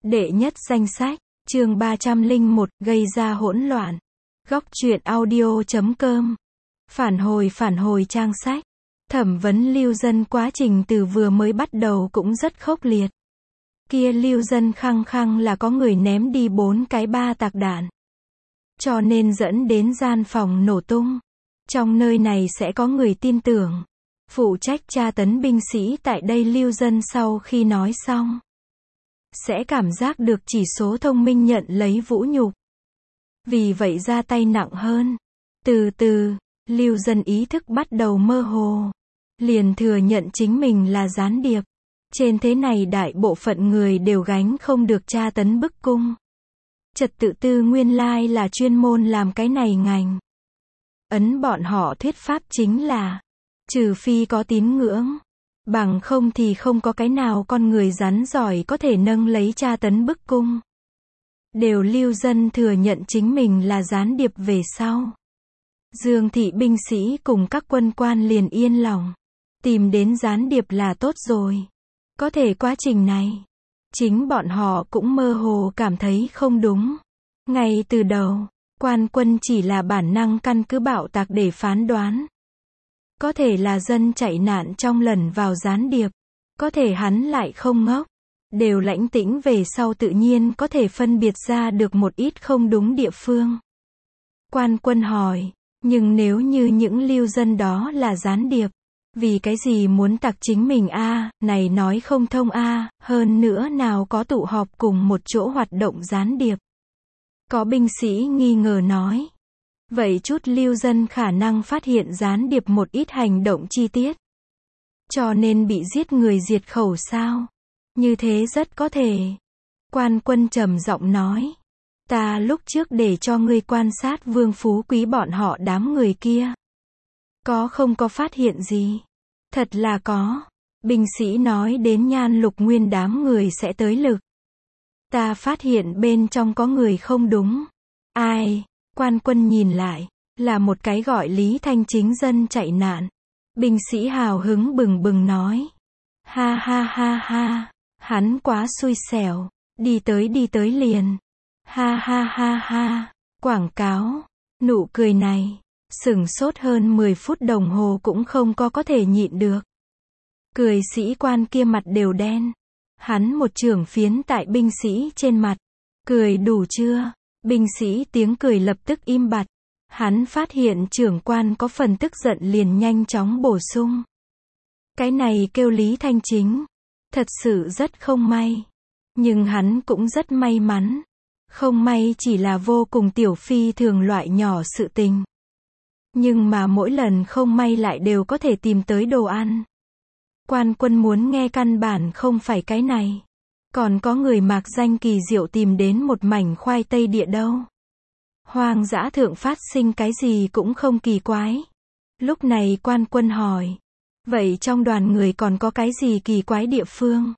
Đệ nhất danh sách, chương 301, gây ra hỗn loạn. Góc truyện audio.com. Phản hồi trang sách. Thẩm vấn Lưu Dân quá trình từ vừa mới bắt đầu cũng rất khốc liệt. Kia Lưu Dân khăng khăng là có người ném đi 4 cái ba tạc đạn. Cho nên dẫn đến gian phòng nổ tung. Trong nơi này sẽ có người tin tưởng. Phụ trách tra tấn binh sĩ tại đây Lưu Dân sau khi nói xong sẽ cảm giác được chỉ số thông minh nhận lấy vũ nhục. Vì vậy ra tay nặng hơn. Từ từ, Lưu Dân ý thức bắt đầu mơ hồ. Liền thừa nhận chính mình là gián điệp. Trên thế này đại bộ phận người đều gánh không được tra tấn bức cung. Trật tự tư nguyên lai là chuyên môn làm cái này ngành. Ấn bọn họ thuyết pháp chính là, trừ phi có tín ngưỡng, bằng không thì không có cái nào con người rắn giỏi có thể nâng lấy tra tấn bức cung. Đều Lưu Dân thừa nhận chính mình là gián điệp về sau. Dương thị binh sĩ cùng các quân quan liền yên lòng. Tìm đến gián điệp là tốt rồi. Có thể quá trình này, chính bọn họ cũng mơ hồ cảm thấy không đúng. Ngay từ đầu, quan quân chỉ là bản năng căn cứ bạo tạc để phán đoán. Có thể là dân chạy nạn trong lần vào gián điệp. Có thể hắn lại không ngốc. Đều lãnh tĩnh về sau tự nhiên có thể phân biệt ra được một ít không đúng địa phương. Quan quân hỏi, nhưng nếu như những Lưu Dân đó là gián điệp, vì cái gì muốn tạc chính mình a, này nói không thông a, hơn nữa nào có tụ họp cùng một chỗ hoạt động gián điệp. Có binh sĩ nghi ngờ nói. Vậy chút Lưu Dân khả năng phát hiện gián điệp một ít hành động chi tiết. Cho nên bị giết người diệt khẩu sao? Như thế rất có thể. Quan quân trầm giọng nói. Ta lúc trước để cho ngươi quan sát Vương Phú Quý bọn họ đám người kia. Có không có phát hiện gì? Thật là có. Binh sĩ nói đến Nhan Lục Nguyên đám người sẽ tới lực. Ta phát hiện bên trong có người không đúng. Ai? Quan quân nhìn lại, là một cái gọi Lý Thanh chính dân chạy nạn. Binh sĩ hào hứng bừng bừng nói. Ha ha ha ha, hắn quá xui xẻo, đi tới liền. Ha ha ha ha, quảng cáo, nụ cười này, sửng sốt hơn 10 phút đồng hồ cũng không có thể nhịn được. Cười sĩ quan kia mặt đều đen. Hắn một chưởng phiến tại binh sĩ trên mặt. Cười đủ chưa? Binh sĩ tiếng cười lập tức im bặt. Hắn phát hiện trưởng quan có phần tức giận liền nhanh chóng bổ sung. Cái này kêu Lý Thanh chính. Thật sự rất không may. Nhưng hắn cũng rất may mắn. Không may chỉ là vô cùng tiểu phi thường loại nhỏ sự tình. Nhưng mà mỗi lần không may lại đều có thể tìm tới đồ ăn. Quan quân muốn nghe căn bản không phải cái này. Còn có người mạc danh kỳ diệu tìm đến một mảnh khoai tây địa đâu. Hoang dã thượng phát sinh cái gì cũng không kỳ quái. Lúc này quan quân hỏi. Vậy trong đoàn người còn có cái gì kỳ quái địa phương?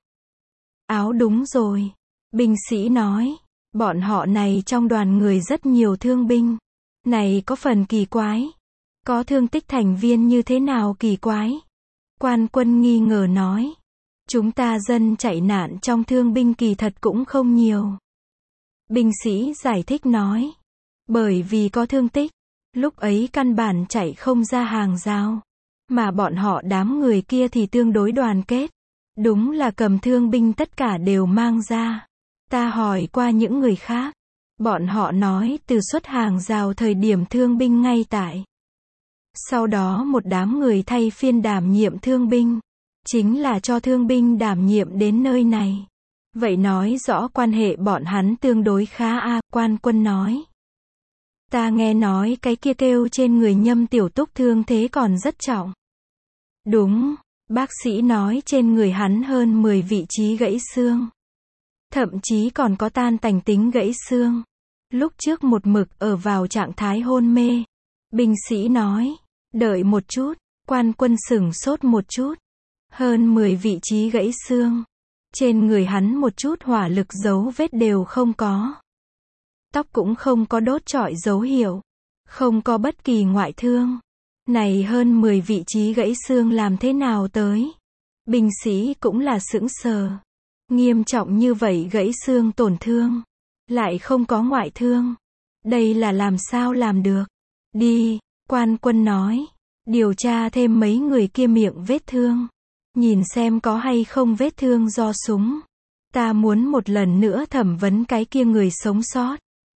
Áo đúng rồi. Binh sĩ nói. Bọn họ này trong đoàn người rất nhiều thương binh. Này có phần kỳ quái. Có thương tích thành viên như thế nào kỳ quái? Quan quân nghi ngờ nói. Chúng ta dân chạy nạn trong thương binh kỳ thật cũng không nhiều. Binh sĩ giải thích nói. Bởi vì có thương tích. Lúc ấy căn bản chạy không ra hàng rào. Mà bọn họ đám người kia thì tương đối đoàn kết. Đúng là cầm thương binh tất cả đều mang ra. Ta hỏi qua những người khác. Bọn họ nói từ xuất hàng rào thời điểm thương binh ngay tại. Sau đó một đám người thay phiên đảm nhiệm thương binh. Chính là cho thương binh đảm nhiệm đến nơi này. Vậy nói rõ quan hệ bọn hắn tương đối khá a, quan quân nói. Ta nghe nói cái kia kêu trên người Nhâm Tiểu Túc thương thế còn rất trọng. Đúng, bác sĩ nói trên người hắn hơn 10 vị trí gãy xương. Thậm chí còn có tan tành tính gãy xương. Lúc trước một mực ở vào trạng thái hôn mê. Binh sĩ nói, đợi một chút, quan quân sửng sốt một chút. Hơn 10 vị trí gãy xương. Trên người hắn một chút hỏa lực dấu vết đều không có. Tóc cũng không có đốt trọi dấu hiệu. Không có bất kỳ ngoại thương. Này hơn 10 vị trí gãy xương làm thế nào tới? Binh sĩ cũng là sững sờ. Nghiêm trọng như vậy gãy xương tổn thương. Lại không có ngoại thương. Đây là làm sao làm được. Đi, quan quân nói. Điều tra thêm mấy người kia miệng vết thương. Nhìn xem có hay không vết thương do súng. Ta muốn một lần nữa thẩm vấn cái kia người sống sót.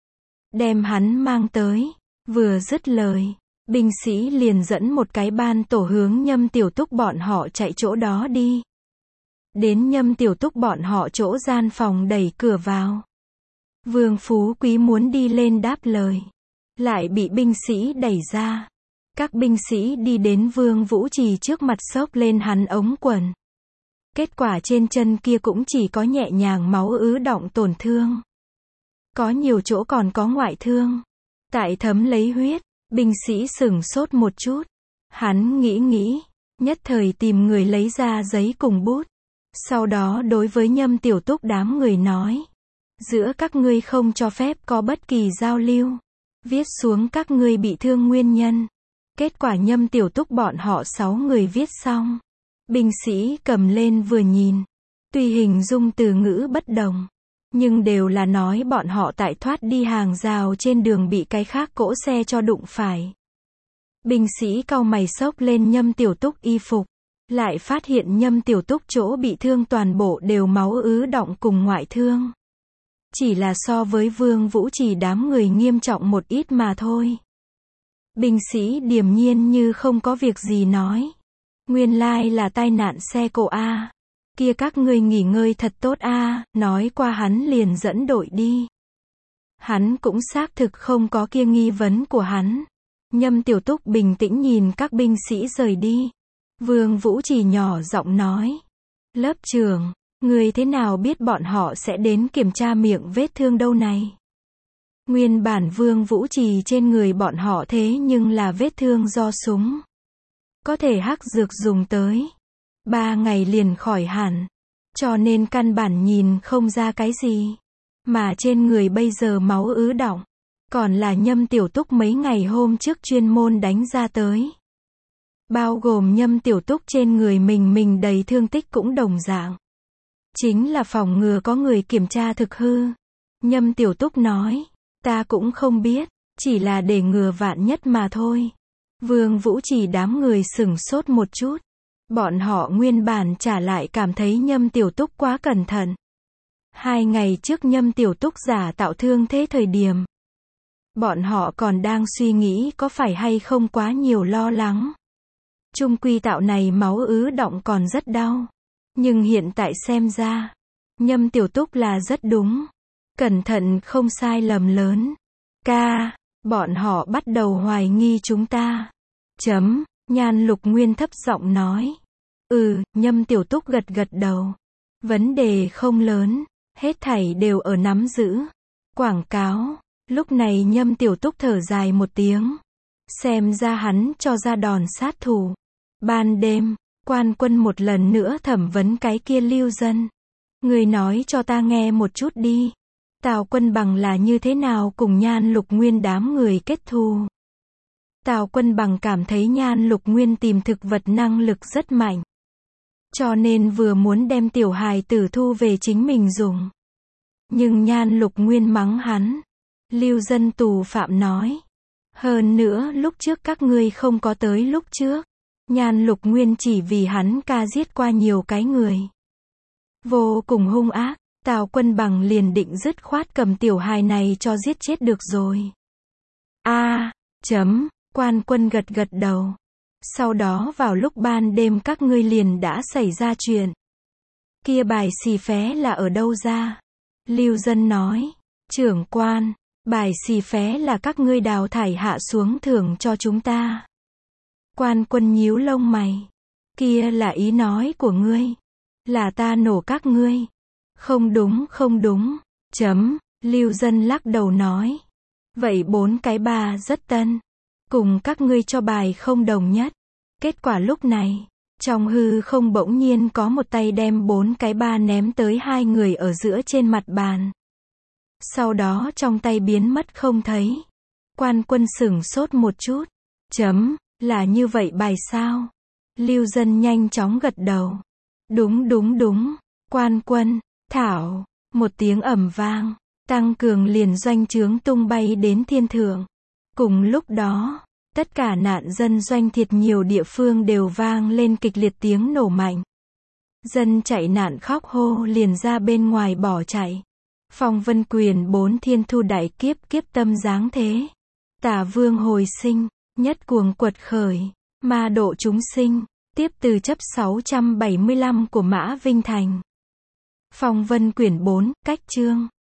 Đem hắn mang tới. Vừa dứt lời, binh sĩ liền dẫn một cái ban tổ hướng Nhâm Tiểu Túc bọn họ chạy chỗ đó đi. Đến Nhâm Tiểu Túc bọn họ chỗ gian phòng đẩy cửa vào. Vương Phú Quý muốn đi lên đáp lời. Lại bị binh sĩ đẩy ra. Các binh sĩ đi đến Vương Vũ Trì trước mặt xốc lên hắn ống quần. Kết quả trên chân kia cũng chỉ có nhẹ nhàng máu ứ đọng tổn thương. Có nhiều chỗ còn có ngoại thương. Tại thấm lấy huyết, binh sĩ sửng sốt một chút. Hắn nghĩ, nhất thời tìm người lấy ra giấy cùng bút. Sau đó đối với Nhâm Tiểu Túc đám người nói. Giữa các ngươi không cho phép có bất kỳ giao lưu. Viết xuống các ngươi bị thương nguyên nhân. Kết quả Nhâm Tiểu Túc bọn họ 6 người viết xong. Binh sĩ cầm lên vừa nhìn. Tuy hình dung từ ngữ bất đồng. Nhưng đều là nói bọn họ tại thoát đi hàng rào trên đường bị cái khác cỗ xe cho đụng phải. Binh sĩ cau mày xốc lên Nhâm Tiểu Túc y phục. Lại phát hiện Nhâm Tiểu Túc chỗ bị thương toàn bộ đều máu ứ đọng cùng ngoại thương. Chỉ là so với Vương Vũ Trì đám người nghiêm trọng một ít mà thôi. Binh sĩ điềm nhiên như không có việc gì nói. Nguyên lai là tai nạn xe cộ a. Kia các ngươi nghỉ ngơi thật tốt a, nói qua hắn liền dẫn đội đi. Hắn cũng xác thực không có kia nghi vấn của hắn. Nhâm Tiểu Túc bình tĩnh nhìn các binh sĩ rời đi. Vương Vũ Trì nhỏ giọng nói. Lớp trưởng, người thế nào biết bọn họ sẽ đến kiểm tra miệng vết thương đâu này? Nguyên bản Vương Vũ Trì trên người bọn họ thế nhưng là vết thương do súng. Có thể hắc dược dùng tới 3 ngày liền khỏi hẳn. Cho nên căn bản nhìn không ra cái gì. Mà trên người bây giờ máu ứ đọng. Còn là Nhâm Tiểu Túc mấy ngày hôm trước chuyên môn đánh ra tới. Bao gồm Nhâm Tiểu Túc trên người mình đầy thương tích cũng đồng dạng. Chính là phòng ngừa có người kiểm tra thực hư. Nhâm Tiểu Túc nói. Ta cũng không biết. Chỉ là để ngừa vạn nhất mà thôi. Vương Vũ Trì đám người sửng sốt một chút. Bọn họ nguyên bản trả lại cảm thấy Nhâm Tiểu Túc quá cẩn thận. 2 ngày trước Nhâm Tiểu Túc giả tạo thương thế thời điểm. Bọn họ còn đang suy nghĩ có phải hay không quá nhiều lo lắng. Chung quy tạo này máu ứ đọng còn rất đau. Nhưng hiện tại xem ra, Nhâm Tiểu Túc là rất đúng. Cẩn thận không sai lầm lớn. Bọn họ bắt đầu hoài nghi chúng ta. Nhan Lục Nguyên thấp giọng nói. Nhâm Tiểu Túc gật đầu. Vấn đề không lớn. Hết thảy đều ở nắm giữ. Quảng cáo. Lúc này Nhâm Tiểu Túc thở dài một tiếng. Xem ra hắn cho ra đòn sát thủ. Ban đêm, quan quân một lần nữa thẩm vấn cái kia lưu dân. Người nói cho ta nghe một chút đi. Tào Quân Bằng là như thế nào cùng Nhan Lục Nguyên đám người kết thù? Tào Quân Bằng cảm thấy Nhan Lục Nguyên tìm thực vật năng lực rất mạnh. Cho nên vừa muốn đem tiểu hài tử thu về chính mình dùng. Nhưng Nhan Lục Nguyên mắng hắn. Lưu dân tù phạm nói. Hơn nữa lúc trước các ngươi không có tới lúc trước. Nhan Lục Nguyên chỉ vì hắn ca giết qua nhiều cái người. Vô cùng hung ác. Tào Quân Bằng liền định dứt khoát cầm tiểu hài này cho giết chết được rồi. Quan quân gật đầu. Sau đó vào lúc ban đêm các ngươi liền đã xảy ra chuyện. Kia bài xì phé là ở đâu ra? Lưu dân nói. Trưởng quan, bài xì phé là các ngươi đào thải hạ xuống thưởng cho chúng ta. Quan quân nhíu lông mày. Kia là ý nói của ngươi. Là ta nổ các ngươi. Không đúng. Lưu dân lắc đầu nói. Vậy 4 cái bà rất tân. Cùng các ngươi cho bài không đồng nhất. Kết quả lúc này, trong hư không bỗng nhiên có một tay đem 4 cái ba ném tới 2 người ở giữa trên mặt bàn. Sau đó trong tay biến mất không thấy. Quan quân sửng sốt một chút. Là như vậy bài sao? Lưu dân nhanh chóng gật đầu. Đúng. Quan quân, Thảo, một tiếng ầm vang, tăng cường liền doanh trướng tung bay đến thiên thượng. Cùng lúc đó, tất cả nạn dân doanh thiệt nhiều địa phương đều vang lên kịch liệt tiếng nổ mạnh. Dân chạy nạn khóc hô liền ra bên ngoài bỏ chạy. Phong vân quyền 4 thiên thu đại kiếp, kiếp tâm giáng thế. Tả vương hồi sinh, nhất cuồng quật khởi, ma độ chúng sinh, tiếp từ chấp 675 của Mã Vinh Thành. Phong vân quyển 4, cách chương